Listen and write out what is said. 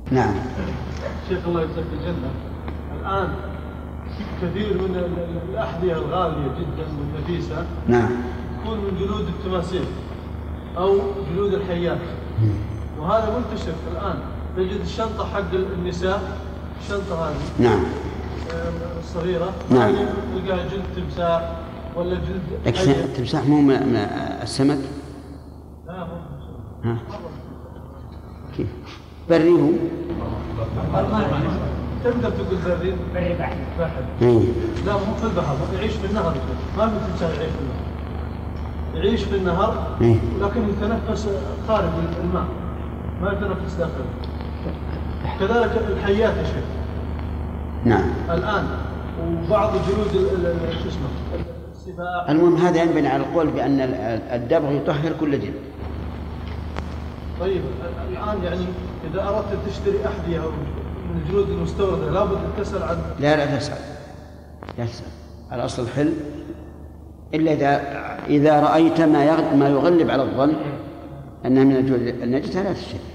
نعم. شيخ الله يجزاك الجنة. الآن كثير من الأحذية الغالية جدا والنفيسة نعم تكون من جلود التماسيح أو جلود الحيات، وهذا منتشر الآن. تجد الشنطة حق النساء، الشنطة هذه نعم الصغيرة، نعم تلقاها جلد تمساح ولا جلد التمساح مو السمك. لا هو ها كيف بري هو؟ تقدر تقول بري بحر. لا مو في البحر، يعيش في النهر، ما مثل التمساح يعيش في النهر، يعيش في النهر لكن يتنفس خارج الماء، ما يتنفس داخله. كذلك الحيات يا شيخ. نعم. الآن وبعض جلود شو اسمه السباع. المهم هذا ينبني على القول بأن الدبغ يطهر كل جلد. طيب الآن يعني إذا أردت تشتري أحذية من الجلود المستوردة لابد أن تسأل عن. لا تسأل. الأصل الحل إلا إذا رأيت ما يغلب على الظن أنها من الجلود النجسة لا تشتري.